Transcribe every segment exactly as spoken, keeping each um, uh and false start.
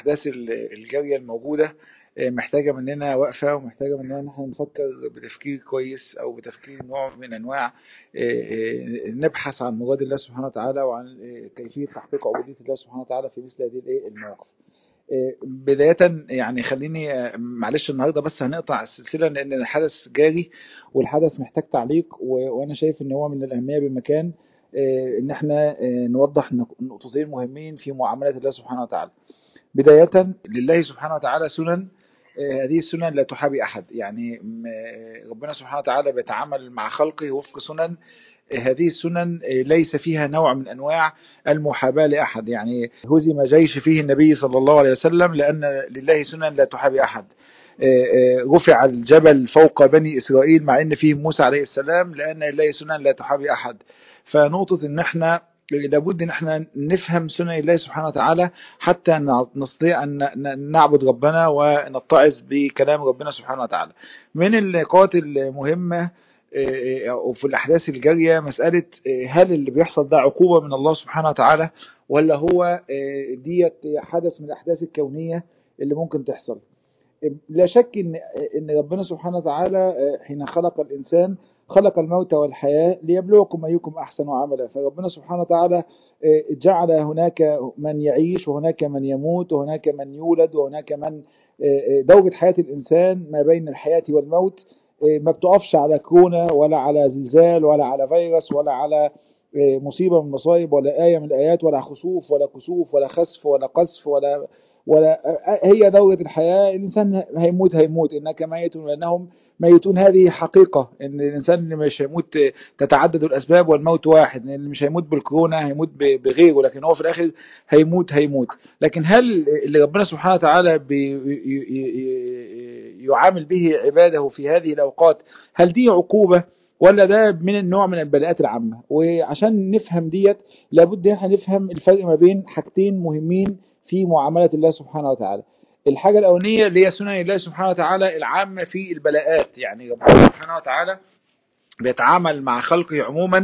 الأحداث الجارية الموجودة محتاجة مننا وقفة، ومحتاجة مننا إن احنا نفكر بتفكير كويس أو بتفكير نوع من أنواع نبحث عن مراد الله سبحانه وتعالى، وعن كيفية تحقيق عبودية الله سبحانه وتعالى في مثل هذه المواقف. بداية يعني خليني معلش النهاردة بس هنقطع السلسلة لأن الحدث جاري والحدث محتاج تعليق، وأنا شايف إن هو من الأهمية بمكان إن احنا نوضح نقطتين مهمين في معاملة الله سبحانه وتعالى. بداية لله سبحانه وتعالى سنن، هذه السنن لا تحابي أحد، يعني ربنا سبحانه وتعالى بيتعامل مع خلقه وفق سنن، هذه السنن ليس فيها نوع من أنواع المحاباة لأحد. يعني هزم جيش فيه النبي صلى الله عليه وسلم لأن لله سنن لا تحابي أحد. رفع الجبل فوق بني إسرائيل مع أن فيه موسى عليه السلام لأن لله سنن لا تحابي أحد. فنقطة أن احنا لابد ان احنا نفهم سنن الله سبحانه وتعالى حتى نستطيع ان نعبد ربنا ونتعظ بكلام ربنا سبحانه وتعالى. من النقاط المهمة وفي الأحداث الجارية مسألة هل اللي بيحصل ده عقوبة من الله سبحانه وتعالى ولا هو ديت حدث من الأحداث الكونية اللي ممكن تحصل. لا شك إن إن ربنا سبحانه وتعالى حين خلق الإنسان خلق الموت والحياة ليبلوكم أيكم أحسن عملا. فربنا سبحانه وتعالى جعل هناك من يعيش وهناك من يموت وهناك من يولد وهناك من دورة حياة الإنسان ما بين الحياة والموت ما بتقفش على كورونا ولا على زلزال ولا على فيروس ولا على مصيبة من المصائب ولا آية من الآيات ولا خسوف ولا كسوف ولا خسف ولا قذف ولا ولا هي دورة الحياة. الإنسان هيموت هيموت إنك ميت لأنهم ميتون، هذه حقيقة. إن الإنسان اللي مش هيموت تتعدد الأسباب والموت واحد، اللي مش هيموت بالكورونا هيموت بغيره، لكن هو في الآخر هيموت هيموت. لكن هل اللي ربنا سبحانه وتعالى يعامل به عباده في هذه الأوقات هل دي عقوبة ولا ده من النوع من البلاءات العامة؟ وعشان نفهم ديت لابد ان احنا نفهم الفرق ما بين حاجتين مهمين في معاملة الله سبحانه وتعالى. الحاجة الأولانية اللي هي سنن الله سبحانه وتعالى العامة في البلاءات، يعني ربنا سبحانه وتعالى بيتعامل مع خلقه عموما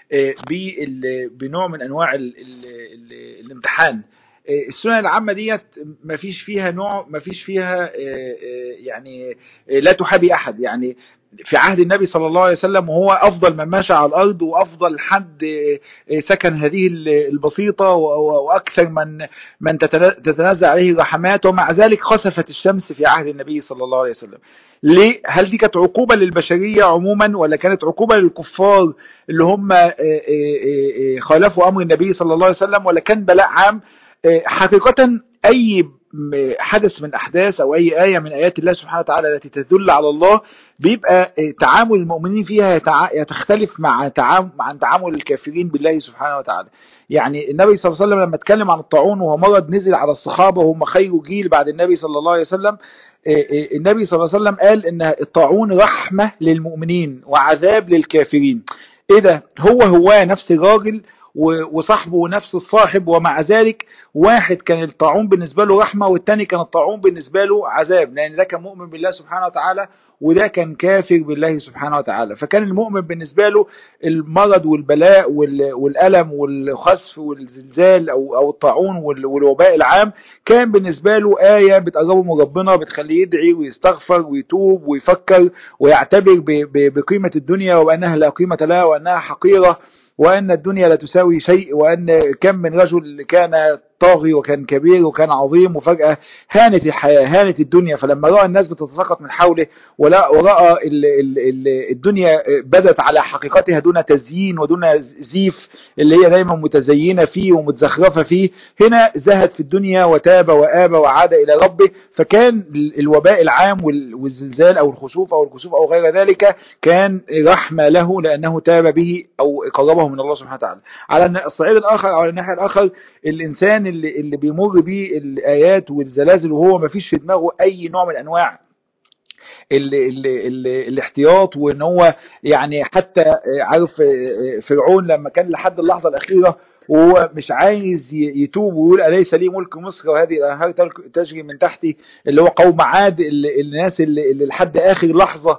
بنوع من أنواع ال ال ال الامتحان. السنن العامة ديت ما فيش فيها نوع، ما فيش فيها يعني لا تحابي أحد. يعني في عهد النبي صلى الله عليه وسلم وهو أفضل من ماشى على الأرض وأفضل حد سكن هذه البسيطة وأكثر من من تتنزل عليه الرحمات، ومع ذلك خسفت الشمس في عهد النبي صلى الله عليه وسلم. ليه؟ هل دي كانت عقوبة للبشرية عموما ولا كانت عقوبة للكفار اللي هم خالفوا أمر النبي صلى الله عليه وسلم، ولا كان بلاء عام؟ حقيقة أي حدث من أحداث أو أي آية من آيات الله سبحانه وتعالى التي تدل على الله بيبقى تعامل المؤمنين فيها يتختلف مع تعامل عن تعامل الكافرين بالله سبحانه وتعالى. يعني النبي صلى الله عليه وسلم لما اتكلم عن الطاعون وهو مرض نزل على الصحابة وهم خير جيل بعد النبي صلى الله عليه وسلم، النبي صلى الله عليه وسلم قال إن الطاعون رحمة للمؤمنين وعذاب للكافرين. إيه ده؟ هو هو نفس الراجل وصاحبه نفس الصاحب، ومع ذلك واحد كان الطاعون بالنسبة له رحمة والتاني كان الطاعون بالنسبة له عذاب، لأن ده كان مؤمن بالله سبحانه وتعالى وده كان كافر بالله سبحانه وتعالى. فكان المؤمن بالنسبة له المرض والبلاء والألم والخسف والزلزال أو أو الطاعون والوباء العام كان بالنسبة له آية بتقربه من ربنا، بتخليه يدعي ويستغفر ويتوب ويفكر ويعتبر بقيمة الدنيا وأنها لا قيمة لها وأنها حقيرة وأن الدنيا لا تساوي شيء، وأن كم من رجل كان طاغي وكان كبير وكان عظيم وفجأة هانت الحياة هانت الدنيا. فلما رأى الناس بتتساقط من حوله ولا ورأى ال ال ال الدنيا بدت على حقيقتها دون تزيين ودون زيف اللي هي دايما متزينة فيه ومتزخرفة فيه، هنا زهد في الدنيا وتاب وآب وعاد إلى ربه. فكان الوباء العام والزلزال أو الخسوف أو الكسوف أو غير ذلك كان رحمة له لأنه تاب به أو قربه من الله سبحانه وتعالى. على الصعيد الآخر أو على الناحية الآخر الإنسان اللي, اللي بيمر بيه الآيات والزلازل وهو ما فيش في دماغه أي نوع من أنواع ال ال ال الاحتياط، وان هو يعني حتى عارف فرعون لما كان لحد اللحظة الأخيرة وهو مش عايز يتوب ويقول أليس لي ملك مصر وهذه الأنهار تجري من تحتي، اللي هو قوم عاد، اللي الناس اللي, اللي لحد آخر لحظة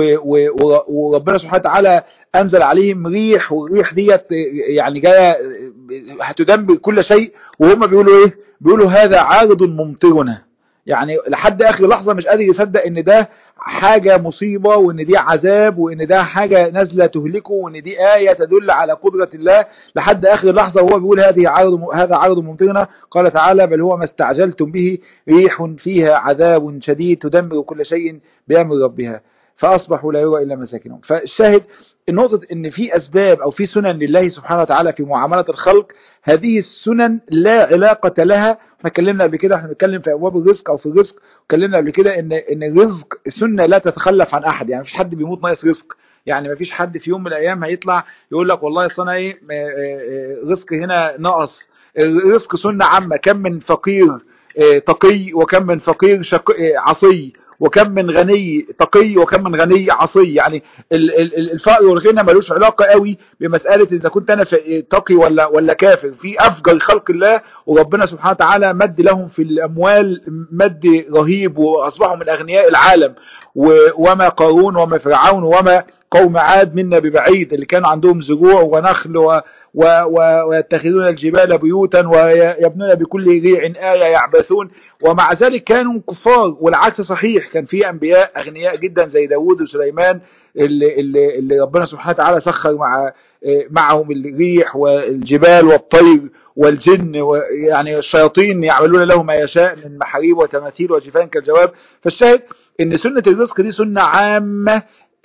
وربنا سبحانه وتعالى أنزل عليهم ريح، والريح ديت يعني جاية هتدمر كل شيء، وهم بيقولوا إيه؟ بيقولوا هذا عارض ممطرنا. يعني لحد آخر لحظة مش قادر يصدق إن ده حاجة مصيبة، وإن دي عذاب، وإن ده حاجة نازلة تهلكه، وإن دي آية تدل على قدرة الله. لحد آخر لحظة وهو بيقول هذه عارض هذا عارض ممطرنا. قال تعالى بل هو ما استعجلتم به ريح فيها عذاب شديد تدمر كل شيء بأمر ربها فأصبحوا لا يرى إلا مساكنهم. فالشاهد النقطة إن في أسباب أو في سنن لله سبحانه وتعالى في معاملة الخلق، هذه السنن لا علاقة لها. احنا اتكلمنا قبل كده، احنا بنتكلم في أبواب الرزق أو في الرزق، اتكلمنا قبل كده إن إن الرزق سنة لا تتخلف عن أحد. يعني مفيش حد بيموت ناقص رزق، يعني مفيش حد في يوم من الأيام هيطلع يقول لك والله أصل أنا إيه رزق هنا نقص. الرزق سنة عامة، كم من فقير تقي وكم من فقير عصي، وكم من غني تقي وكم من غني عصي. يعني الفقر والغنى ملوش علاقة قوي بمسألة إذا كنت أنا تقي ولا ولا كافر. في أفجر خلق الله وربنا سبحانه وتعالى مد لهم في الأموال مد رهيب، وأصبحوا من أغنياء العالم. وما قارون وما فرعون وما قوم عاد منا ببعيد، اللي كانوا عندهم زروع ونخل و و و ويتخذون الجبال بيوتا ويبنون بكل ريع آية يعبثون، ومع ذلك كانوا كفار. والعكس صحيح، كان في أنبياء أغنياء جدا زي داود وسليمان اللي, اللي, اللي ربنا سبحانه وتعالى سخر مع معهم الريح والجبال والطير والجن، يعني الشياطين يعملون له ما يشاء من محاريب وتماثيل وجفان كالجواب. فالشاهد ان سنة الرزق دي سنة عامة.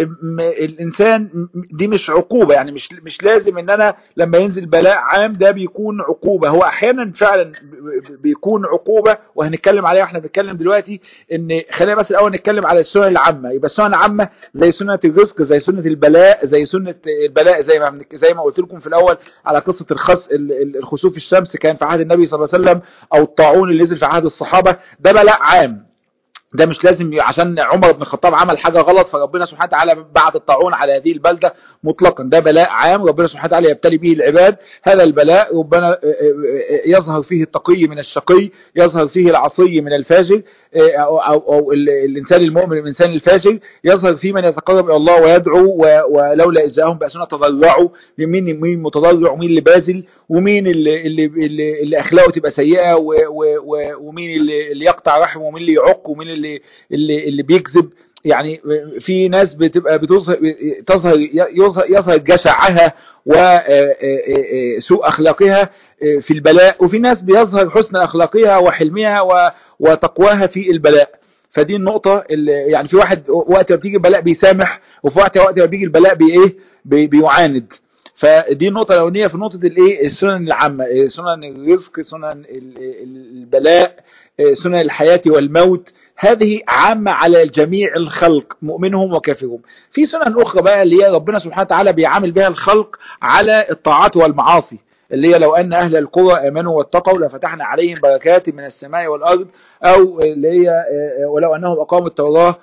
الانسان دي مش عقوبة، يعني مش مش لازم ان انا لما ينزل بلاء عام ده بيكون عقوبة. هو احيانا فعلا بيكون عقوبة، وهنتكلم عليها. احنا بنتكلم دلوقتي ان خلينا بس الاول نتكلم على السنن العامة. يبقى السنن العامة زي سنة الرزق، زي سنة البلاء، زي سنة البلاء زي ما زي ما قلت لكم في الاول على قصة الخس الخسوف الشمس كان في عهد النبي صلى الله عليه وسلم، او الطاعون اللي نزل في عهد الصحابة. ده بلاء عام، ده مش لازم عشان عمر بن الخطاب عمل حاجة غلط فربنا سبحانه وتعالى بعد الطاعون على هذه البلدة مطلقا. ده بلاء عام ربنا سبحانه وتعالى يبتلي به العباد. هذا البلاء ربنا يظهر فيه التقي من الشقي، يظهر فيه العصي من الفاجر، أو, أو, أو الإنسان المؤمن من الإنسان الفاجر، يظهر فيه من يتقرب إلى الله ويدعو. ولولا إذ جاءهم بأسنا تضرعوا، مين مين متضرع ومين اللي باذل، ومين اللي, اللي, اللي, اللي أخلاقه تبقى سيئة، ومين اللي, اللي يقطع رحمه، ومين اللي يعق، ومين اللي اللي, اللي بيكذب. يعني في ناس بتبقى بتظهر تظهر يظهر, يظهر جشعها وسوء أخلاقها في البلاء، وفي ناس بيظهر حسن أخلاقها وحلمها وتقواها في البلاء. فدي النقطة اللي يعني في واحد وقت ما بتيجي البلاء بيسامح، وفي وقت وقت ما بيجي البلاء بإيه بي بيعاند. فدي النقطة الأولانية في نقطة الإيه السنن العامة، سنن الرزق، سنن البلاء، سنن الحياة والموت. هذه عامة على جميع الخلق مؤمنهم وكافرهم. في سنن أخرى بقى اللي هي ربنا سبحانه وتعالى بيعامل بها الخلق على الطاعات والمعاصي، اللي هي لو أن أهل القرى آمنوا واتقوا لفتحنا عليهم بركات من السماء والأرض، أو اللي هي ولو أنهم أقاموا التوراة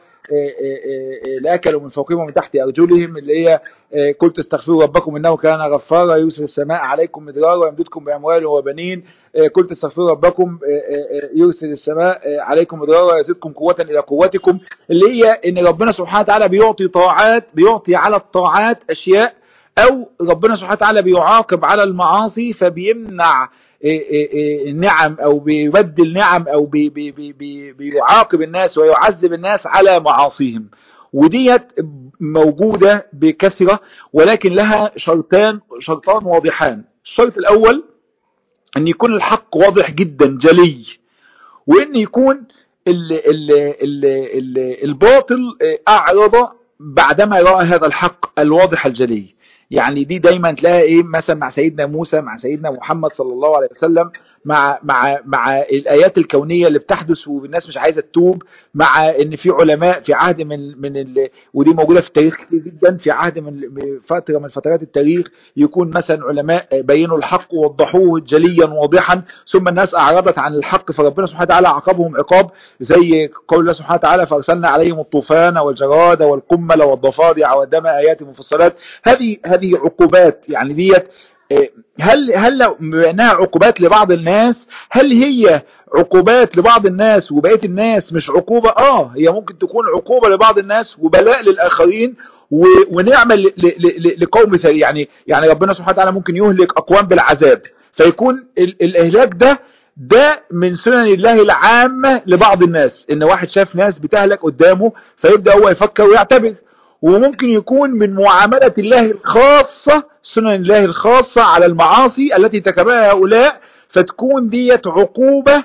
لأكلوا من فوقهم ومن تحت أرجلهم، اللي هي قلت استغفروا ربكم إنه كان غفارا يرسل السماء عليكم مدرارا ويمددكم بأموال وبنين. قلت استغفروا ربكم يرسل السماء عليكم مدرارا ويزيدكم قوة إلى قوتكم، اللي هي إن ربنا سبحانه وتعالى بيعطي طاعات، بيعطي على الطاعات أشياء، أو ربنا سبحانه وتعالى بيعاقب على المعاصي فبيمنع النعم أو بيبدل نعم أو بي بي بي بيعاقب الناس ويعذب الناس على معاصيهم. وديت موجودة بكثرة، ولكن لها شرطان شرطان واضحان. الشرط الأول أن يكون الحق واضح جدا جلي، وأن يكون ال ال ال ال الباطل أعرض بعدما رأى هذا الحق الواضح الجلي. يعني دي دايما تلاقي ايه مثلا مع سيدنا موسى، مع سيدنا محمد صلى الله عليه وسلم، مع مع مع الايات الكونيه اللي بتحدث والناس مش عايزه تتوب، مع ان في علماء في عهد من من ال... ودي موجوده في التاريخ كتير جدا، في عهد من فتره من فترات التاريخ يكون مثلا علماء بينوا الحق ووضحوه جليا واضحا، ثم الناس اعرضت عن الحق فربنا سبحانه وتعالى عاقبهم عقاب زي قول الله سبحانه وتعالى فارسلنا عليهم الطوفان والجراد والقمل والضفادع والدم ايات مفصلات. هذه هذه عقوبات، يعني ديت هل هل لو بأنها عقوبات لبعض الناس، هل هي عقوبات لبعض الناس وبقية الناس مش عقوبة؟ اه هي ممكن تكون عقوبة لبعض الناس وبلاء للآخرين ونعمة لقوم ثاني. يعني يعني ربنا سبحانه وتعالى ممكن يهلك أقوام بالعذاب، فيكون الإهلاك ده ده من سنن الله العامة لبعض الناس، ان واحد شاف ناس بتهلك قدامه فيبدأ هو يفكر ويعتبر. وممكن يكون من معاملة الله الخاصة، سنن الله الخاصة على المعاصي التي تكبها هؤلاء، فتكون ديت عقوبة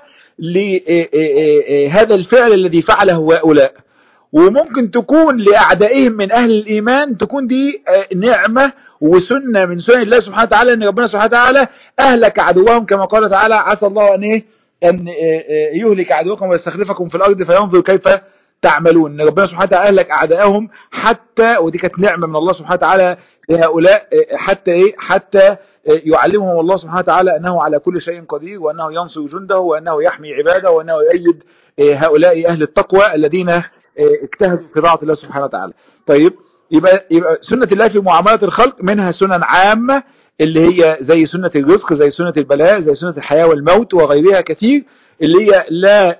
لهذا الفعل الذي فعله هؤلاء. وممكن تكون لأعدائهم من أهل الإيمان تكون دي نعمة وسنة من سنن الله سبحانه وتعالى، أن ربنا سبحانه وتعالى أهلك عدوهم كما قال تعالى عسى الله أن إيه أن يهلك عدوكم ويستخلفكم في الأرض فينظر كيف تعملون. ان ربنا سبحانه وتعالى اهلك اعدائهم حتى، ودي كانت نعمه من الله سبحانه وتعالى لهؤلاء، حتى ايه حتى يعلمهم الله سبحانه وتعالى انه على كل شيء قدير، وانه ينصر جنده، وانه يحمي عباده، وانه يؤيد هؤلاء اهل التقوى الذين اجتهدوا في طاعه الله سبحانه وتعالى. طيب يبقى يبقى سنه الله في معامله الخلق منها سنن عامه اللي هي زي سنه الرزق، زي سنه البلاء، زي سنه الحياه والموت وغيرها كثير، اللي هي لا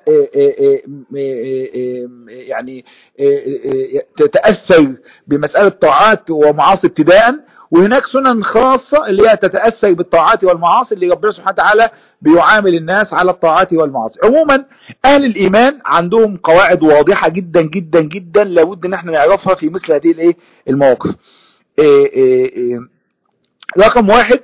يعني تتأثر بمسألة طاعات ومعاصي ابتداء. وهناك سنن خاصة اللي هي تتأثر بالطاعات والمعاصي اللي ربنا سبحانه وتعالى بيعامل الناس على الطاعات والمعاصي. عموما أهل الإيمان عندهم قواعد واضحة جدا جدا جدا لابد ان احنا نعرفها في مثل هذه الايه المواقف. رقم واحد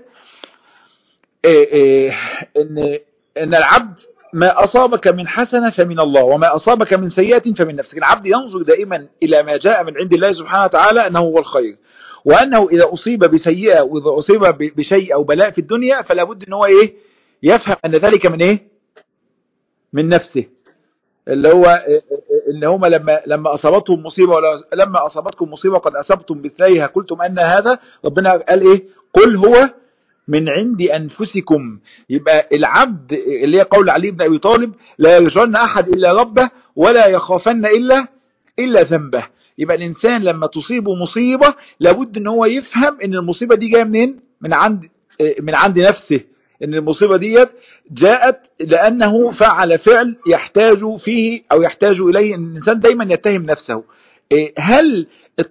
ان ان العبد ما أصابك من حسنة فمن الله، وما أصابك من سيئة فمن نفسك. العبد ينظر دائما إلى ما جاء من عند الله سبحانه وتعالى أنه هو الخير، وأنه إذا أصيب بسيئة وإذا أصيب بشيء أو بلاء في الدنيا فلا بد أنه إيه يفهم أن ذلك من إيه من نفسه، اللي هو إن هم لما لما أصابتهم مصيبة ولا لما أصابتكم مصيبة قد أصبتم مثليها قلتم أن هذا، ربنا قال إيه قل هو من عند أنفسكم. يبقى العبد اللي هي قول علي بن أبي طالب لا يرجون أحد إلا ربه ولا يخافن إلا إلا ذنبه. يبقى الإنسان لما تصيبه مصيبة لابد أن هو يفهم أن المصيبة دي جاية منين من عند من عند نفسه، أن المصيبة دي جاءت لأنه فعل فعل يحتاج فيه أو يحتاج إليه. الإنسان دايما يتهم نفسه. هل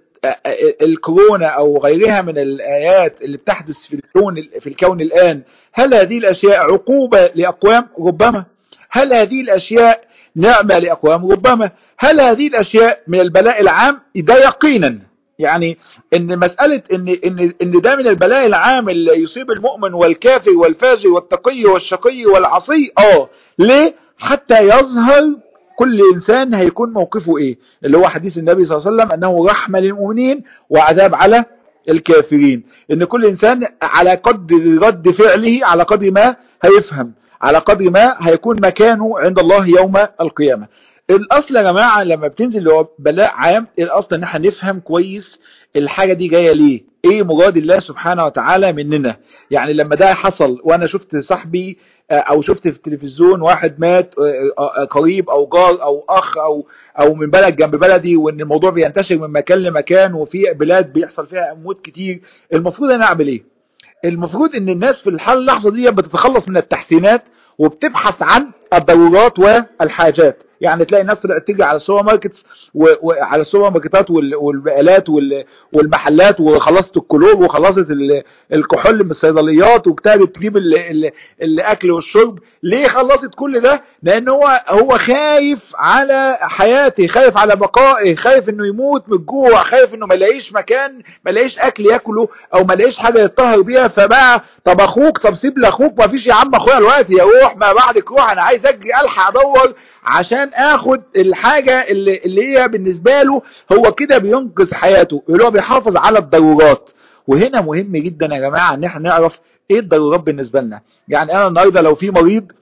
الكورونا او غيرها من الايات اللي بتحدث في الكون في الكون الان، هل هذه الاشياء عقوبة لاقوام؟ ربما. هل هذه الاشياء نعمة لاقوام؟ ربما. هل هذه الاشياء من البلاء العام؟ ده يقينا. يعني ان مسألة ان ان ان ده من البلاء العام اللي يصيب المؤمن والكافر والفاجر والتقي والشقي والعصي. اه ليه؟ حتى يظهر كل إنسان هيكون موقفه إيه، اللي هو حديث النبي صلى الله عليه وسلم أنه رحمة للمؤمنين وعذاب على الكافرين. إن كل إنسان على قدر رد فعله على قدر ما هيفهم، على قدر ما هيكون مكانه عند الله يوم القيامة. الأصل يا جماعة لما بتنزل هو بلاء عام، الأصل إن احنا نفهم كويس الحاجة دي جاية ليه، إيه مراد الله سبحانه وتعالى مننا. يعني لما ده حصل وأنا شفت صاحبي او شفت في التلفزيون واحد مات قريب او جار او اخ او او من بلد جنب بلدي، وان الموضوع بينتشر من مكان لمكان وفي بلاد بيحصل فيها اموات كتير، المفروض انا اعمل ايه؟ المفروض ان الناس في الحال اللحظة دي بتتخلص من التحسينات وبتبحث عن الضرورات والحاجات. يعني تلاقي الناس طلعت تيجي على السوبر ماركت وعلى السوبر ماركتات والبقالات والمحلات وخلصت الكلور وخلصت الكحول من الصيدليات وابتدت تجيب الاكل والشرب. ليه خلصت كل ده؟ لان هو هو خايف على حياته، خايف على بقائه، خايف انه يموت من الجوع، خايف انه ما يلاقيش مكان، ما يلاقيش اكل ياكله او ما يلاقيش حاجه يتطهر بيها. فبقى طب اخوك، طب سيب لاخوك، ما فيش يا عم اخويا دلوقتي، يا روح ما بعدك روح، انا عايز اجري الحق ادور عشان اخد الحاجة اللي, اللي هي بالنسبة له هو كده بينقذ حياته، اللي هو بيحافظ على الضرورات. وهنا مهم جدا يا جماعة ان احنا نعرف ايه الضرورات بالنسبة لنا. يعني انا النهاردة لو في مريض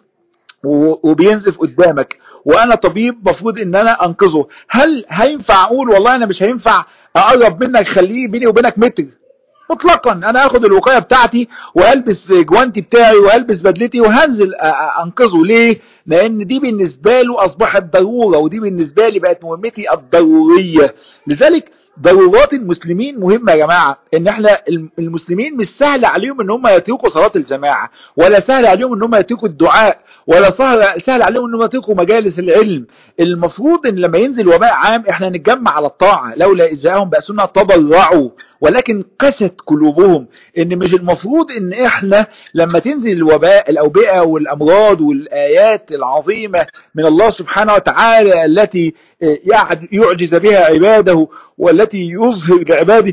وبينزف قدامك وانا طبيب مفروض ان انا انقذه، هل هينفع اقول والله انا مش هينفع اقرب منك خليه بيني وبينك متر؟ مطلقا. انا هاخد الوقاية بتاعتي وهلبس جوانتي بتاعي وهلبس بدلتي وهنزل انقذه. ليه؟ لان دي بالنسبة له اصبحت ضرورة، ودي بالنسبة لي بقت مهمتي الضرورية. لذلك ضرورات المسلمين مهمة يا جماعة. ان احنا المسلمين مش سهل عليهم ان هم يتركوا صلاة الجماعة، ولا سهل عليهم ان هم يتركوا الدعاء، ولا سهل, سهل عليهم ان هم يتركوا مجالس العلم. المفروض ان لما ينزل وباء عام احنا نتجمع على الطاعة، لولا إذ جاءهم بأسنا تضرعوا ولكن قست قلوبهم. ان مش المفروض ان احنا لما تنزل الوباء الأوبئة والأمراض والآيات العظيمة من الله سبحانه وتعالى التي يعجز بها عباده والتي يظهر لعباده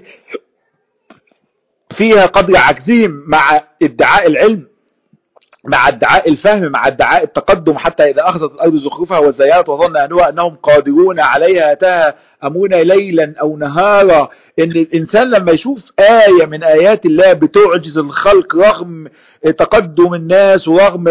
فيها قدر عجزهم مع ادعاء العلم، مع ادعاء الفهم، مع ادعاء التقدم، حتى إذا أخذت الأرض زخرفها وزينت وظن أهلها أنهم قادرون عليها أتاها أمرنا ليلا أو نهارا. إن الإنسان لما يشوف آية من آيات الله بتعجز الخلق رغم تقدم الناس، ورغم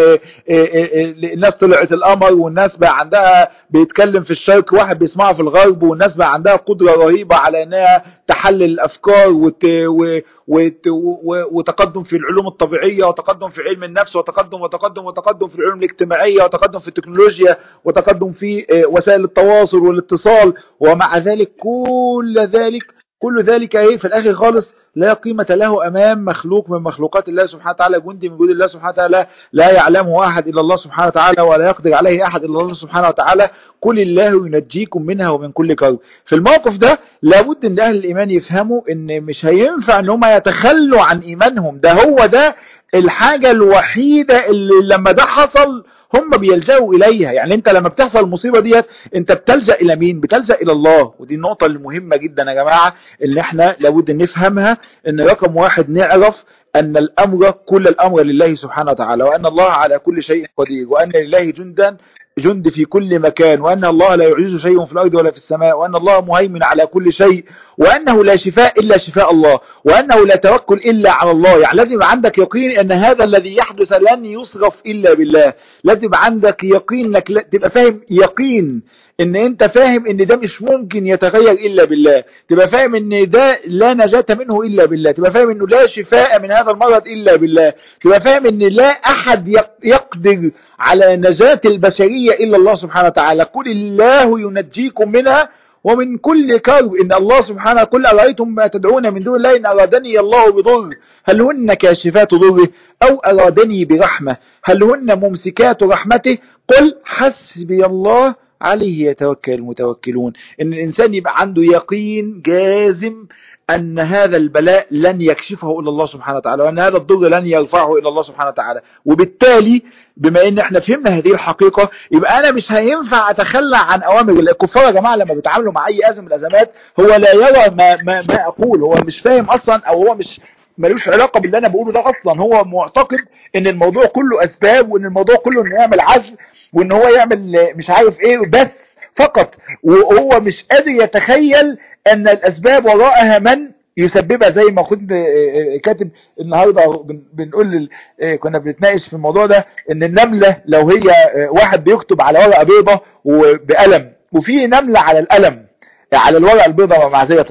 الناس طلعت القمر، والناس بقى عندها بيتكلم في الشرق واحد بيسمعه في الغرب، والناس بقى عندها قدرة رهيبة على أنها تحلل الأفكار وت... و... وت... وتقدم في العلوم الطبيعية، وتقدم في علم النفس، وتقدم وتقدم وتقدم في العلوم الاجتماعية، وتقدم في التكنولوجيا، وتقدم في وسائل التواصل والاتصال. ومع ذلك كل ذلك كل ذلك ايه في الاخر خالص لا قيمة له امام مخلوق من مخلوقات الله سبحانه وتعالى، جندي من جند الله سبحانه وتعالى لا يعلمه احد الا الله سبحانه وتعالى، ولا يقدر عليه احد الا الله سبحانه وتعالى. قل الله ينجيكم منها ومن كل كرب. في الموقف ده لابد ان اهل الايمان يفهموا ان مش هينفع ان هم يتخلوا عن ايمانهم، ده هو ده الحاجة الوحيدة اللي لما ده حصل هم بيلجأوا إليها. يعني أنت لما بتحصل المصيبة ديت أنت بتلجأ إلى مين؟ بتلجأ إلى الله. ودي النقطة المهمة جدا يا جماعة اللي احنا لابد نفهمها، أن رقم واحد نعرف أن الأمر كل الأمر لله سبحانه وتعالى، وأن الله على كل شيء قدير، وأن لله جندا جند في كل مكان، وأن الله لا يعجز شيء في الأرض ولا في السماء، وأن الله مهيمن على كل شيء، وأنه لا شفاء إلا شفاء الله، وأنه لا توكل إلا على الله. يعني لازم عندك يقين أن هذا الذي يحدث لن يصرف إلا بالله. لازم عندك يقين انك تبقى فاهم، يقين ان انت فاهم ان ده مش ممكن يتغير الا بالله، تبقى فاهم ان ده لا نجاة منه الا بالله، تبقى فاهم انه لا شفاء من هذا المرض الا بالله، تبقى فاهم ان لا احد يقدر على نجاة البشرية الا الله سبحانه وتعالى. قل الله ينجيكم منها ومن كل كرب. ان الله سبحانه قل أرأيتم ما تدعون من دون الله إن أرادني الله بضر هل هن كاشفات ضره أو أرادني برحمة هل هن ممسكات رحمته قل حسبي الله عليه يتوكل المتوكلون. ان الانسان يبقى عنده يقين جازم ان هذا البلاء لن يكشفه الا الله سبحانه وتعالى، وان هذا الضر لن يرفعه الا الله سبحانه وتعالى. وبالتالي بما ان احنا فهمنا هذه الحقيقة يبقى انا مش هينفع اتخلى عن اوامر الله. الكفار يا جماعة لما بيتعاملوا مع اي ازمة من الازمات هو لا يرى ما, ما, ما اقول، هو مش فاهم اصلا، او هو مش ملوش علاقة باللي انا بقوله ده اصلا. هو معتقد ان الموضوع كله اسباب، وان الموضوع كله انه يعمل عزل، وان هو يعمل مش عارف ايه بس فقط، وهو مش قادر يتخيل ان الاسباب وراءها من يسببها. زي ما كنت كاتب النهاردة بنقول، كنا بنتناقش في الموضوع ده، ان النملة لو هي واحد بيكتب على ورقة بيضة وبقلم، وفي نملة على القلم على الورقة البيضة معزية،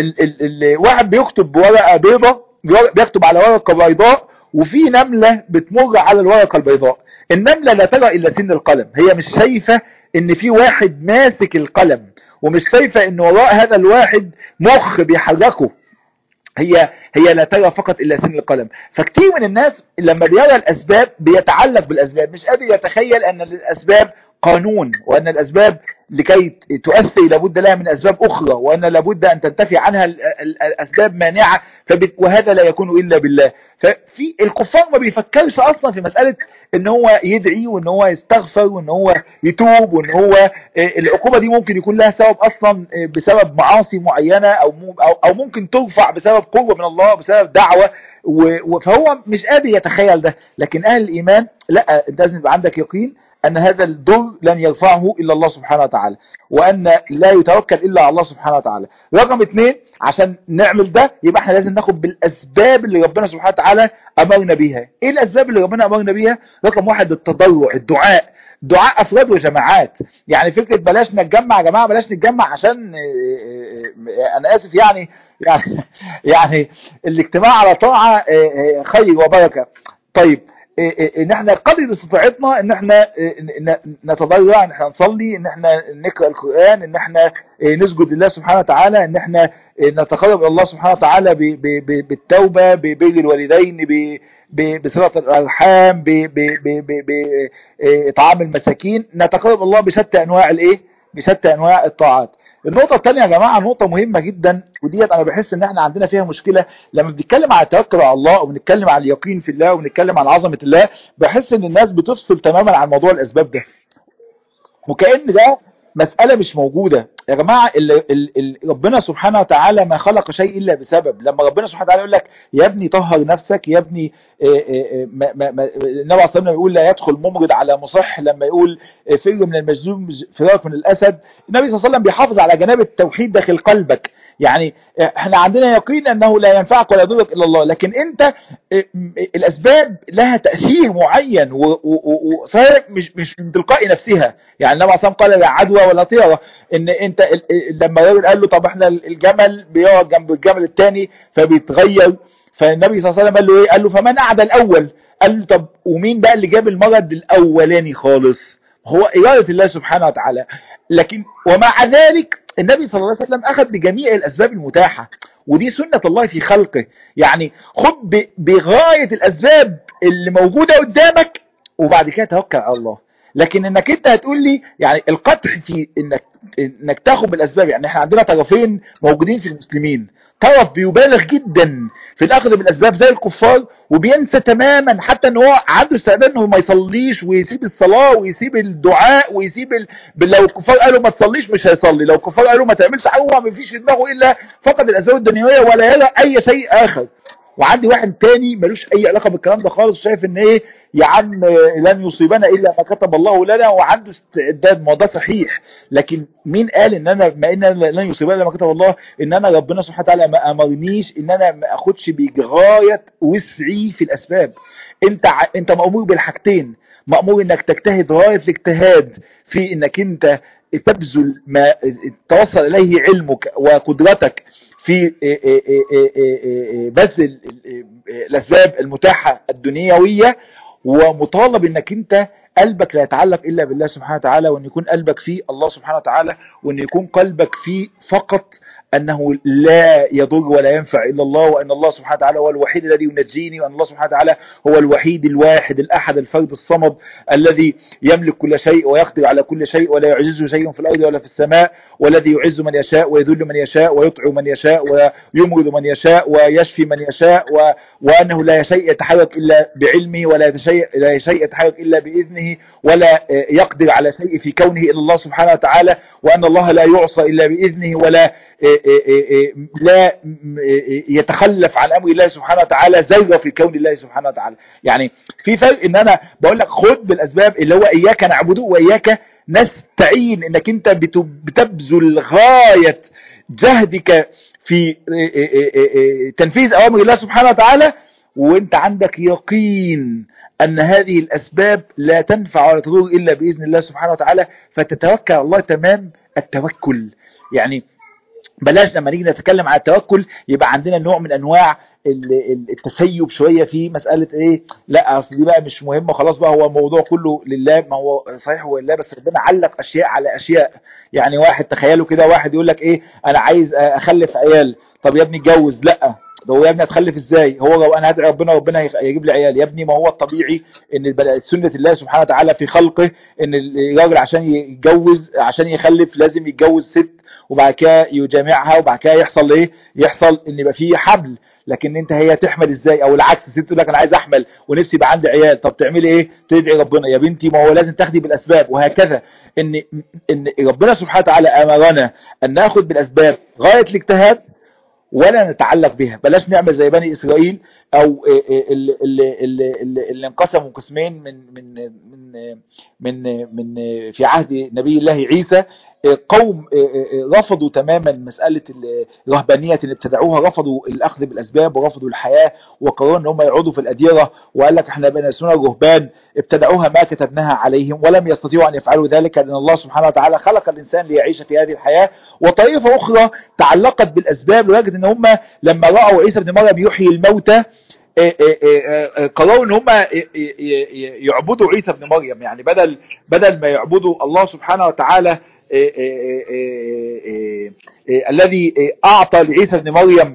الواحد بيكتب بورقة بيضة بيكتب على ورقة بيضاء، وفي نملة بتمر على الورقة البيضاء. النملة لا ترى إلا سن القلم، هي مش شايفة ان في واحد ماسك القلم، ومش شايفة ان وراء هذا الواحد مخ بيحركه، هي هي لا ترى فقط الا سن القلم. فكتير من الناس لما بيرى الاسباب بيتعلق بالاسباب، مش قادر يتخيل ان الاسباب قانون، وان الاسباب لكي تؤثر لابد لها من اسباب اخرى، وان لابد ان تنتفي عنها الاسباب مانعة، وهذا لا يكون الا بالله. ففي الكفار ما بيفكرش اصلا في مسألة ان هو يدعي، وان هو يستغفر، وان هو يتوب، وان هو العقوبة دي ممكن يكون لها سبب اصلا بسبب معاصي معينة، او او ممكن ترفع بسبب قرب من الله، بسبب دعوة، فهو مش قادر يتخيل ده. لكن اهل الايمان لا، انت لازم يبقى عندك يقين ان هذا الضر لن يرفعه الا الله سبحانه وتعالى، وان لا يتوكل الا على الله سبحانه وتعالى. رقم اتنين، عشان نعمل ده يبقى احنا لازم ناخد بالاسباب اللي ربنا سبحانه وتعالى امرنا بيها. ايه الاسباب اللي ربنا امرنا بيها؟ رقم واحد التضرع، الدعاء، دعاء افراد وجماعات. يعني فكرة بلاش نتجمع يا جماعة، بلاش نتجمع عشان انا اسف يعني يعني يعني الاجتماع على طاعة خير وبركة. طيب ان احنا قدر استطاعتنا ان احنا نتضرع، ان احنا نصلي، ان احنا نقرأ القرآن، ان احنا نسجد لله سبحانه وتعالى، ان احنا نتقرب الى الله سبحانه وتعالى بالتوبة، ببر الوالدين، بصلة الارحام، باطعام المساكين، نتقرب الله بشتى انواع الايه بشتى انواع الطاعات. النقطة الثانية يا جماعة نقطة مهمة جدا، وديت انا بحس ان احنا عندنا فيها مشكلة لما بنتكلم على التوكل على الله وبنتكلم على اليقين في الله وبنتكلم على عظمة الله، بحس ان الناس بتفصل تماما عن موضوع الاسباب ده، وكأن ده مسألة مش موجودة. يا جماعة ال ال ال ربنا سبحانه وتعالى ما خلق شيء إلا بسبب. لما ربنا سبحانه وتعالى يقول لك يا ابني طهر نفسك، يا ابني ما ما ما النبي عليه الصلاة والسلام يقول لا يدخل ممرض على مصح، لما يقول فر من المجذوم فرارك من الأسد، النبي صلى الله عليه وسلم بيحافظ على جناب التوحيد داخل قلبك. يعني احنا عندنا يقين انه لا ينفعك ولا يضرك الا الله، لكن انت الاسباب لها تأثير معين وصحيح مش مش من تلقاء نفسها. يعني النبي عليه الصلاة والسلام قال لا عدوى ولا طيرة، ان انت لما الراجل قال له طب احنا الجمل بيقعد جنب الجمل الثاني فبيتغير، فالنبي صلى الله عليه وسلم قال له ايه؟ قال له فمن قعد الاول؟ قال له طب ومين بقى اللي جاب المرض الاولاني خالص؟ هو إرادة الله سبحانه وتعالى. لكن ومع ذلك النبي صلى الله عليه وسلم أخذ بجميع الأسباب المتاحة، ودي سنة الله في خلقه. يعني خد بغاية الأسباب اللي موجودة قدامك وبعد كده توكل على الله. لكن انك انت هتقول لي يعني القطع في انك انك تاخد بالاسباب، يعني احنا عندنا طرفين موجودين في المسلمين، طرف بيبالغ جدا في الاخذ بالاسباب زي الكفار وبينسى تماما حتى ان هو عنده استعداد انه ما يصليش ويسيب الصلاة ويسيب الدعاء ويسيب ال... لو الكفار قالوا ما تصليش مش هيصلي، لو الكفار قالوا ما تعملش حاجه هو ما فيش في دماغه الا فقط الاسباب الدنيويه ولا يرى اي شيء اخر. وعندي واحد تاني ملوش اي علاقة بالكلام ده خالص، شايف ان ايه يا عم لن يصيبنا الا ما كتب الله لنا، وعنده استعداد. ما ده صحيح، لكن مين قال ان انا ما ان لن يصيبنا الا ما كتب الله؟ ان انا ربنا سبحانه وتعالى ما امرنيش ان انا ما اخدش بغاية وسعي في الاسباب. انت ع... انت مأمور بالحاجتين، مأمور انك تجتهد غاية الاجتهاد في انك انت تبذل ما توصل اليه علمك وقدرتك في بذل الاسباب المتاحة الدنيوية، ومطالب انك انت قلبك لا يتعلق الا بالله سبحانه وتعالى، وان يكون قلبك فيه الله سبحانه وتعالى، وان يكون قلبك فيه فقط انه لا يضر ولا ينفع الا الله، وان الله سبحانه وتعالى هو الوحيد الذي ينجيني، وان الله سبحانه وتعالى هو الوحيد الواحد الاحد الفرد الصمد الذي يملك كل شيء ويقدر على كل شيء ولا يعجزه شيء في الارض ولا في السماء، والذي يعز من يشاء ويذل من يشاء ويطعم من يشاء ويمرض من يشاء ويشفي من يشاء، و... وانه لا شيء يتحرك الا بعلمه، ولا شيء لا شيء يتحرك الا باذنه، ولا يقدر على شيء في كونه الا الله سبحانه وتعالى، وان الله لا يعصى الا باذنه، ولا لا يتخلف عن امر الله سبحانه وتعالى ذره في كون الله سبحانه وتعالى. يعني في فرق ان انا بقول لك خد بالاسباب اللي هو اياك نعبد واياك نستعين، انك انت بتبذل غاية جهدك في تنفيذ اوامر الله سبحانه وتعالى، وانت عندك يقين ان هذه الاسباب لا تنفع ولا تضر الا باذن الله سبحانه وتعالى، فتتوكل على الله تمام التوكل. يعني بلاش لما نيجي نتكلم على التوكل يبقى عندنا نوع من انواع التسيب شوية في مسألة ايه، لا اصل دي بقى مش مهمة خلاص بقى هو الموضوع كله لله. ما هو صحيح هو لله، بس ربنا علق اشياء على اشياء. يعني واحد تخيلوا كده، واحد يقول لك ايه انا عايز اخلف عيال، طب يا ابني اتجوز، لا ده هو يا ابني هتخلف ازاي؟ هو لو انا هدعي ربنا ربنا يجيب لي عيال. يا ابني ما هو الطبيعي ان سنة الله سبحانه وتعالى في خلقه ان الراجل عشان يتجوز عشان يخلف لازم يتجوز ست وبعد كده يجامعها وبعد كده يحصل ايه، يحصل ان يبقى فيه حمل. لكن انت هي تحمل ازاي؟ او العكس، ست تقول لك انا عايز احمل ونفسي يبقى عندي عيال، طب تعملي ايه؟ تدعي ربنا. يا بنتي ما هو لازم تاخدي بالاسباب. وهكذا ان ان ربنا سبحانه وتعالى امرنا ان ناخد بالاسباب غاية الاجتهاد ولا نتعلق بها. بلاش نعمل زي بني اسرائيل او اللي, اللي, اللي, اللي انقسموا قسمين من من من من من في عهد نبي الله عيسى. قوم رفضوا تماما مسألة الرهبانية اللي ابتدعوها، رفضوا الأخذ بالأسباب ورفضوا الحياة وقرروا ان هم يعودوا في الأديرة، وقال لك احنا بين اسمنا رهبان ابتدعوها ما كتبناها عليهم، ولم يستطيعوا أن يفعلوا ذلك لأن الله سبحانه وتعالى خلق الإنسان ليعيش في هذه الحياة. وطائفة أخرى تعلقت بالأسباب لدرجة ان هم لما رأوا عيسى بن مريم يحيي الموتى قرروا ان هم يعبدوا عيسى ابن مريم، يعني بدل بدل ما يعبدوا الله سبحانه وتعالى الذي اعطى لعيسى ابن مريم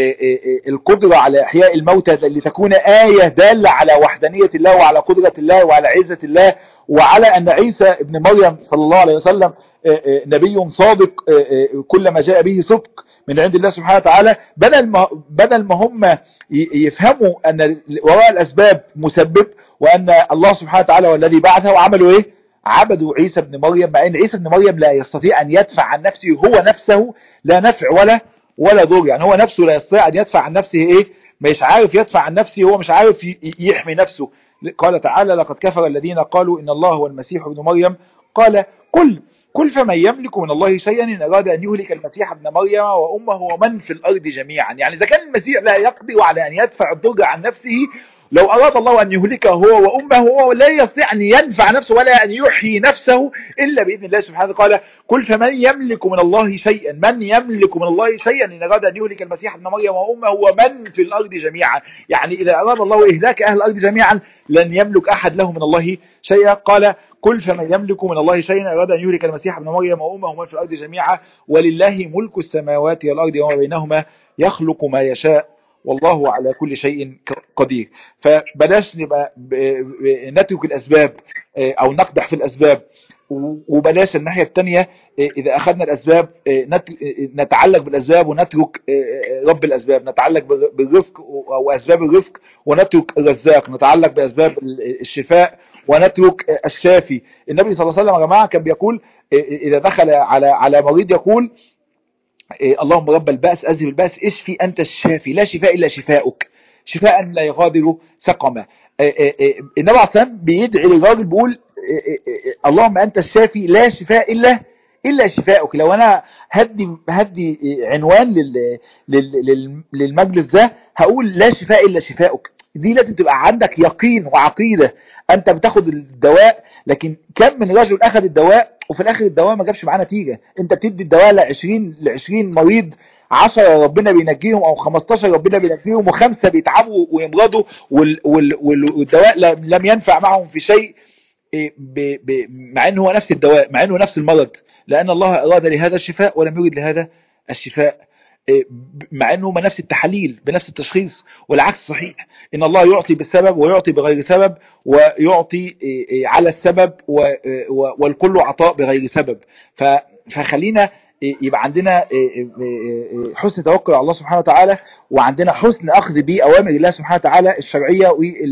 القدرة على احياء الموتى لتكون آية دالة على وحدانية الله وعلى قدرة الله وعلى عزة الله وعلى ان عيسى ابن مريم صلى الله عليه وسلم نبي صادق كل ما جاء به صدق من عند الله سبحانه وتعالى، بدل ما بدل ما هم يفهموا ان وراء الاسباب مسبب وان الله سبحانه وتعالى هو الذي بعثه، وعملوا ايه؟ عبدوا عيسى ابن مريم، مع ان عيسى ابن مريم لا يستطيع ان يدفع عن نفسه، هو نفسه لا نفع ولا ولا ضر، يعني هو نفسه لا يستطيع ان يدفع عن نفسه ايه؟ مش عارف يدفع عن نفسه، هو مش عارف يحمي نفسه. قال تعالى: لقد كفر الذين قالوا ان الله هو المسيح ابن مريم قال قل قل فمن يملك من الله شيئا إن أراد أن يهلك المسيح ابن مريم وأمه ومن في الأرض جميعا. يعني إذا كان المسيح لا يقدر على أن يدفع الضر عن نفسه، لو أراد الله أن يهلكه هو وأمه هو لا يستطيع أن ينفع نفسه ولا أن يحيي نفسه إلا بإذن الله سبحانه. قال قل فمن يملك من الله شيئا، من يملك من الله شيئا إن أراد أن يهلك المسيح ابن مريم وأمه ومن في الأرض جميعا. يعني إذا أراد الله إهلاك أهل الأرض جميعا لن يملك أحد له من الله شيئا. قال قل فمن يملك من الله شيئا أراد أن يهلك المسيح ابن مريم وأمه ومن في الأرض جميعا ولله ملك السماوات والأرض وما بينهما يخلق ما يشاء والله على كل شيء قدير. فبلاش نبقى نترك الأسباب أو نقدح في الأسباب، وبلاش الناحية التانية إذا أخذنا الأسباب نتعلق بالأسباب ونترك رب الأسباب، نتعلق بالرزق أو أسباب الرزق ونترك الرزاق، نتعلق بأسباب الشفاء ونترك الشافي. النبي صلى الله عليه وسلم يا جماعة كان بيقول إذا دخل على على مريض يقول: اللهم رب البأس أذهب البأس اشفي أنت الشافي لا شفاء إلا شفاؤك شفاء لا يغادر سقما. النبي عليه الصلاة والسلام بيدعي للراجل بيقول: اللهم أنت الشافي لا شفاء إلا إلا شفاؤك. لو أنا هدي هدي عنوان لل لل للمجلس ده هقول: لا شفاء إلا شفاؤك. دي لازم تبقى عندك يقين وعقيدة. أنت بتاخد الدواء، لكن كم من رجل أخذ الدواء وفي الآخر الدواء ما جابش معاه نتيجة. أنت بتدي الدواء لعشرين لعشرين مريض، عشرة ربنا بينجيهم أو خمستاشر ربنا بينجيهم وخمسة بيتعبوا ويمرضوا وال وال والدواء لم ينفع معهم في شيء، ب ب مع أنه هو نفس الدواء، مع أنه نفس المرض، لأن الله أراد لهذا الشفاء ولم يرد لهذا الشفاء، مع أنه ما نفس التحاليل بنفس التشخيص. والعكس صحيح، إن الله يعطي بالسبب ويعطي بغير سبب ويعطي على السبب والكل عطاء بغير سبب. فخلينا يبقى عندنا حسن توكل على الله سبحانه وتعالى، وعندنا حسن أخذ بأوامر الله سبحانه وتعالى الشرعية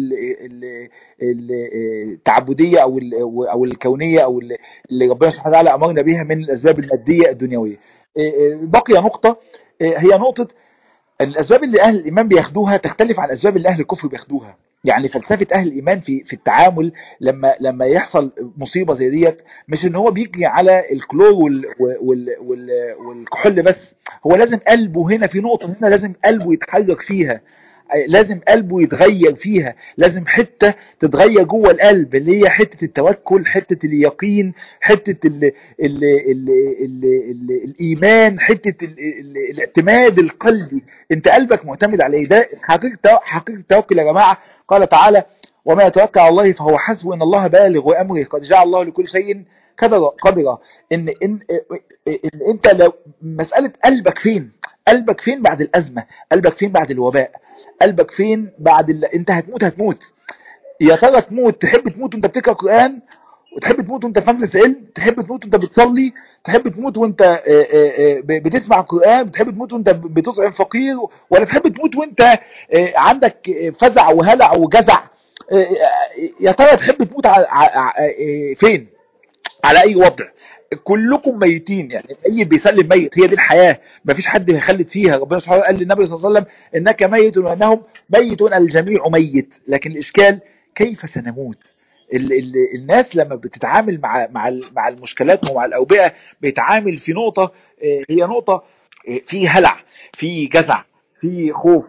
والتعبدية أو أو الكونية أو اللي ربنا سبحانه وتعالى أمرنا بها من الأسباب المادية الدنيوية. بقي نقطة، هي نقطة الأسباب اللي أهل الإيمان بياخدوها تختلف عن الأسباب اللي أهل الكفر بياخدوها. يعني فلسفة أهل الإيمان في في التعامل لما لما يحصل مصيبة زي ديت، مش إن هو بيجي على الكلور وال وال وال والكحول بس، هو لازم قلبه هنا في نقطة هنا لازم قلبه يتحرك فيها، لازم قلبه يتغير فيها، لازم حتة تتغير جوه القلب اللي هي حتة التوكل، حتة اليقين، حتة ال ال ال ال ال الإيمان، حتة ال ال الاعتماد القلبي. انت قلبك معتمد على ايه؟ ده حقيقة حقيقة التوكل يا جماعة. قال تعالى: وما يتوكل على الله فهو حسبه ان الله بالغ امره قد جعل الله لكل شيء قدرا. ان ان ان انت لو مسألة قلبك فين، قلبك فين بعد الأزمة، قلبك فين بعد الوباء، قلبك فين بعد ال... انت هتموت هتموت يا ترى تموت تحب تموت وانت بتقرأ قرآن، وتحب تموت وانت في مجلس علم، تحب تموت وانت بتصلي، تحب تموت وانت بتسمع قرآن، بتحب تموت وانت بتطعم فقير، ولا تحب تموت وانت عندك فزع وهلع وجزع؟ يا ترى تحب تموت فين، على اي وضع؟ كلكم ميتين، يعني ميت بيسلم ميت، هي دي الحياة، مفيش حد هيخلد فيها. ربنا سبحانه قال للنبي صلى الله عليه وسلم: انك ميت وانهم ميتون، الجميع ميت. لكن الاشكال كيف سنموت؟ ال ال الناس لما بتتعامل مع مع مع المشكلات ومع الاوبئة بيتعامل في نقطة، هي نقطة في هلع، في جزع، في خوف،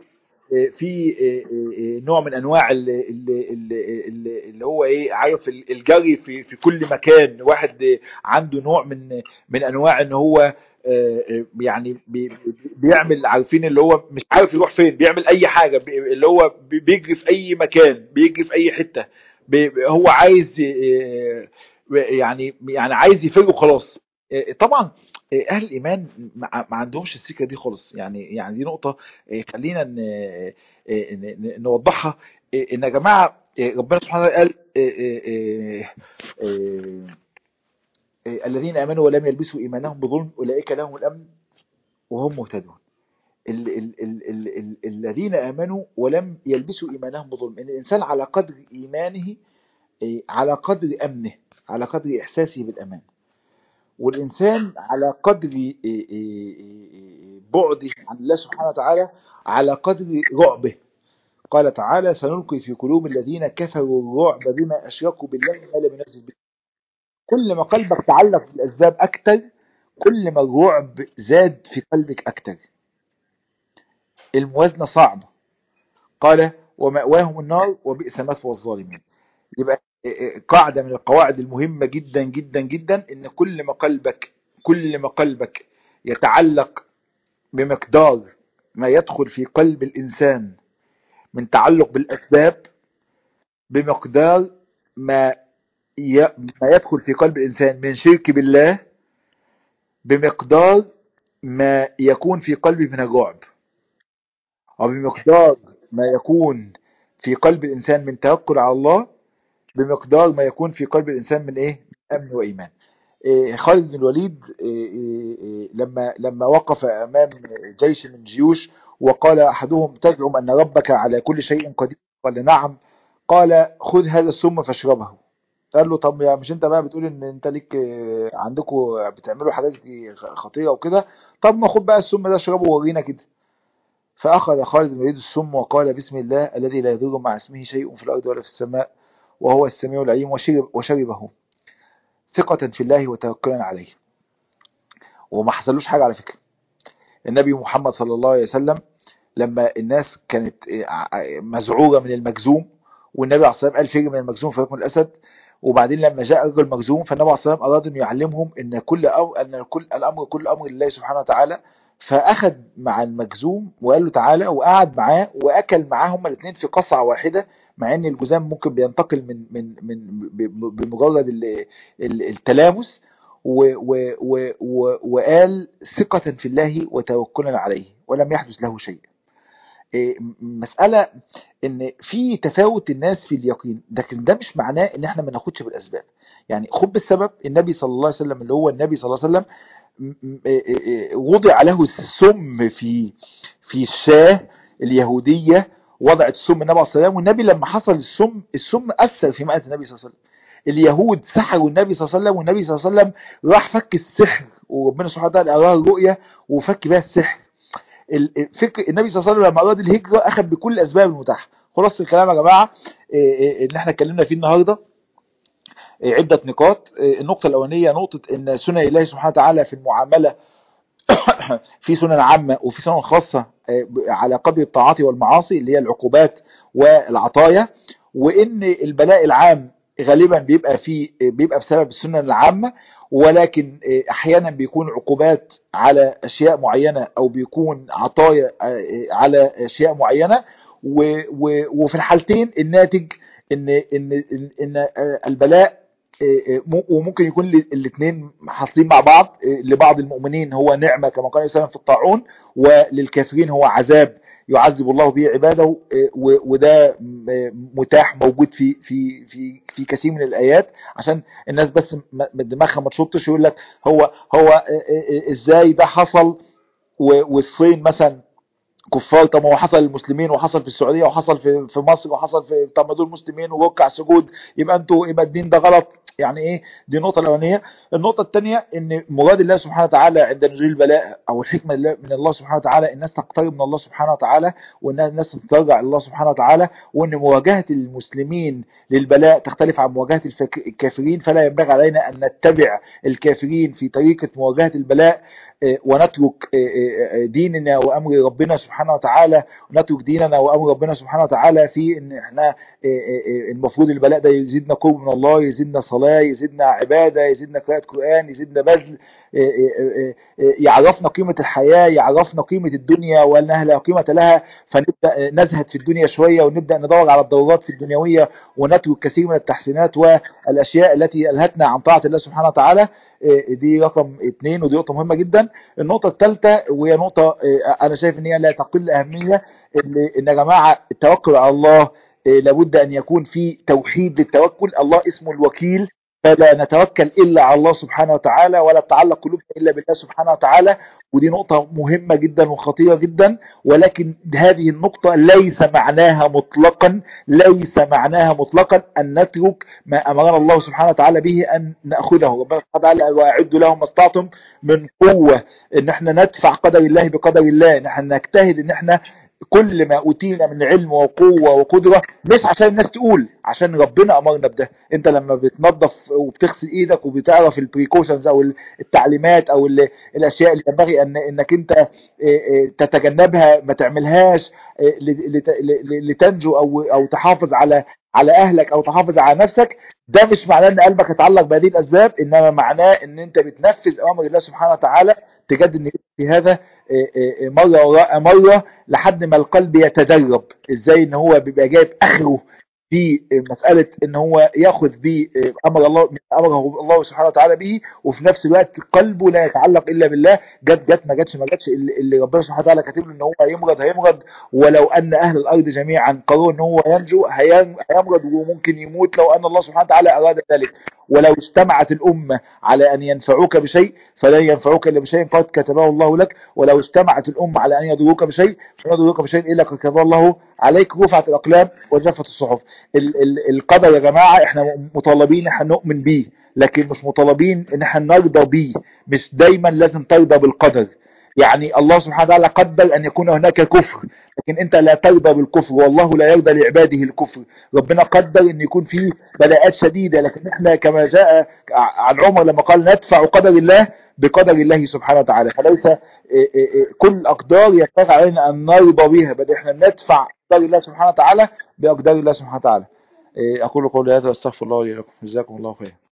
في نوع من انواع اللي, اللي, اللي هو ايه، عارف الجري في في كل مكان. واحد عنده نوع من من انواع ان هو يعني بي- بيعمل، عارفين اللي هو مش عارف يروح فين، بيعمل اي حاجه، بي- اللي هو بي- بيجري في اي مكان، بيجري في اي حته، بي- هو عايز ي- يعني يعني عايز يفر وخلاص. طبعا اهل الايمان ما ما عندهمش السكه دي خالص. يعني يعني دي نقطه خلينا ن- ن- نوضحها. ان يا جماعه ربنا سبحانه وتعالى قال الذين امنوا ولم يلبسوا ايمانهم بظلم اولئك لهم الامن وهم مهتدون. ال ال ال ال ال الذين امنوا ولم يلبسوا ايمانهم بظلم، ان الانسان على قدر ايمانه على قدر امنه، على قدر احساسه بالامان. والإنسان على قدر بعده عن الله سبحانه وتعالى على قدر رعبه. قال تعالى سنلقي في قلوب الذين كفروا الرعب بما أشركوا بالله ما لم ينزل به. كل ما قلبك تعلق بالأسباب أكتر، كل ما الرعب زاد في قلبك أكتر. الموازنة صعبة. قال ومأواهم النار وبئس مثوى الظالمين. يبقى قاعدة من القواعد المهمة جدا جدا جدا، ان كل ما قلبك كل ما قلبك يتعلق بمقدار ما يدخل في قلب الإنسان من تعلق بالأسباب، بمقدار ما ي... ما يدخل في قلب الإنسان من شرك بالله، بمقدار ما يكون في قلبه من الرعب، أو بمقدار ما يكون في قلب الإنسان من توكل على الله، بمقدار ما يكون في قلب الإنسان من إيه؟ من أمن وإيمان. إيه، خالد بن الوليد إيه، إيه، إيه، لما لما وقف أمام جيش من جيوش وقال أحدهم تزعم أن ربك على كل شيء قدير؟ قال نعم. قال خذ هذا السم فاشربه. قال له طب يا مش انت بقى بتقول ان انت ليك إيه، عندكم بتعملوا حاجات دي خطيرة وكده، طب ما خد بقى السم ده اشربه وورينا كده. فأخذ خالد بن الوليد السم وقال بسم الله الذي لا يضر مع اسمه شيء في الأرض ولا في السماء وهو السميع العليم، وشرب وشربه ثقة في الله وتوكلا عليه. وما حصلوش حاجة على فكرة. النبي محمد صلى الله عليه وسلم لما الناس كانت مزعورة من المجزوم، والنبي عليه الصلاة والسلام قال فر من المجزوم فيكون الأسد، وبعدين لما جاء رجل مجزوم فالنبي عليه الصلاة والسلام أراد أن يعلمهم أن كل أمر أن كل الأمر كل أمر لله سبحانه وتعالى. فأخذ مع المجزوم وقال له تعالى، وقعد معاه وأكل معاه هما الاثنين في قصعة واحدة، مع ان الجزام ممكن بينتقل من من من بمجرد ال- ال- التلامس. و- و- و- و- وقال ثقة في الله وتوكلا عليه ولم يحدث له شيء. إيه، مسألة ان في تفاوت الناس في اليقين، لكن ده مش معناه ان احنا ما ناخدش بالاسباب. يعني خد بالسبب. النبي صلى الله عليه وسلم اللي هو النبي صلى الله عليه وسلم م- م- إيه إيه إيه، وضع له السم في في الشاه اليهودية. وضعت السم النبي عليه الصلاة والسلام، والنبي لما حصل السم السم أثر في مائة النبي صلى الله عليه وسلم. اليهود سحروا النبي صلى الله عليه وسلم، والنبي صلى الله عليه وسلم راح فك السحر، وربنا سبحانه وتعالى أراه الرؤية وفك بها السحر. الفكر النبي صلى الله عليه وسلم لما اراد الهجره اخذ بكل الاسباب المتاحه. خلاص الكلام يا جماعه إيه، إيه، اللي احنا اتكلمنا فيه النهارده إيه، عده نقاط. إيه، النقطه الاولانيه نقطه ان سنن الله سبحانه وتعالى في المعامله في سنن عامه وفي سنن خاصه إيه، على قدر الطاعات والمعاصي اللي هي العقوبات والعطايا، وان البلاء العام غالبا بيبقى فيه بيبقى بسبب السنن العامه، ولكن احيانا بيكون عقوبات على اشياء معينه، او بيكون عطايا على اشياء معينه. و- و- وفي الحالتين الناتج ان ان ان إن البلاء م- وممكن يكون الاثنين حاصلين مع بعض. لبعض المؤمنين هو نعمه كما قال النبي في الطاعون، وللكافرين هو عذاب يعذب الله به عباده. و- وده متاح موجود في في في في كثير من الايات، عشان الناس بس م- دماغها ما تشطش يقول لك هو هو ازاي ده حصل و- والصين مثلا كفار؟ طب ما هو حصل للمسلمين وحصل في السعوديه وحصل في في مصر وحصل في، طب ما دول مسلمين وركع سجود، يبقى انتوا يبقى الدين ده غلط. يعني ايه؟ دي النقطه الاولانيه. النقطه الثانيه ان مراد الله سبحانه وتعالى عند نزول البلاء، او الحكمه من الله سبحانه وتعالى، الناس تقترب من الله سبحانه وتعالى، وان الناس تترجع الى الله سبحانه وتعالى، وان مواجهه المسلمين للبلاء تختلف عن مواجهه الفك- الكافرين. فلا ينبغي علينا ان نتبع الكافرين في طريقه مواجهه البلاء ونترك ديننا وامر ربنا سبحانه وتعالى، ونترك ديننا وامر ربنا سبحانه وتعالى في ان احنا المفروض البلاء ده يزيدنا قرب من الله، يزيدنا صلاة، يزيدنا عبادة، يزيدنا قراءة قرآن، يزيدنا بذل، يعرفنا قيمة الحياة، يعرفنا قيمة الدنيا وانها لا قيمة لها، فنبدأ نزهد في الدنيا شوية ونبدأ ندور على الضرورات في الدنيوية ونترك كثير من التحسينات والاشياء التي الهتنا عن طاعة الله سبحانه وتعالى. دي رقم اتنين، ودي نقطة مهمة جدا. النقطة الثالثة وهي نقطة انا شايف ان هي لا تقل اهمية، ان ان يا جماعة التوكل على الله لابد ان يكون في توحيد للتوكل. الله اسمه الوكيل، فلا نتوكل الا على الله سبحانه وتعالى، ولا تعلق قلوبنا الا بالله سبحانه وتعالى. ودي نقطة مهمة جدا وخطيرة جدا، ولكن هذه النقطة ليس معناها مطلقا ليس معناها مطلقا ان نترك ما امرنا الله سبحانه وتعالى به ان ناخذه. ربنا سبحانه وتعالى واعدوا لهم ما استطعتم من قوة، ان احنا ندفع قدر الله بقدر الله، ان احنا نجتهد ان احنا كل ما اوتينا من علم وقوة وقدرة، مش عشان الناس تقول، عشان ربنا امرنا بده. انت لما بتنظف وبتغسل ايدك وبتعرف البريكوشنز او التعليمات او الاشياء اللي ينبغي ان انك انت تتجنبها، ما تعملهاش لتنجو او او تحافظ على على اهلك او تحافظ على نفسك، ده مش معناه ان قلبك يتعلق بهذه الاسباب، انما معناه ان انت بتنفذ اوامر الله سبحانه وتعالى، تجد ان في هذا مرة وراء مرة لحد ما القلب يتدرب ازاي ان هو بيبقى جايب اخره في مسألة ان هو ياخذ بأمر الله من امره الله سبحانه وتعالى به، وفي نفس الوقت قلبه لا يتعلق الا بالله. جت جت ما جتش ما جتش، اللي ربنا سبحانه وتعالى كاتب له ان هو هيمرض هيمرض، ولو ان اهل الارض جميعا قرروا ان هو ينجو هيمرض وممكن يموت لو ان الله سبحانه وتعالى اراد ذلك. ولو اجتمعت الأمة على أن ينفعوك بشيء فلن ينفعوك إلا بشيء قد كتبه الله لك، ولو اجتمعت الأمة على أن يضروك بشيء فلن يضروك بشيء إلا قد كتبه الله عليك. رفعت الأقلام وجفت الصحف. ال ال القدر يا جماعة احنا مطالبين احنا نؤمن بيه، لكن مش مطالبين ان احنا نرضى بيه. مش دايما لازم ترضى بالقدر. يعني الله سبحانه وتعالى قدر ان يكون هناك كفر، لكن انت لا ترضى بالكفر، والله لا يرضى لعباده الكفر. ربنا قدر ان يكون فيه بلاءات شديدة، لكن احنا كما جاء عن عمر لما قال ندفع قدر الله بقدر الله سبحانه وتعالى. فليس كل اقدار ينبغي علينا ان نرضى بها، بل احنا ندفع قدر الله سبحانه وتعالى باقدار الله سبحانه وتعالى. اقول قولي هذا واستغفر الله لي ولكم. جزاكم الله خير.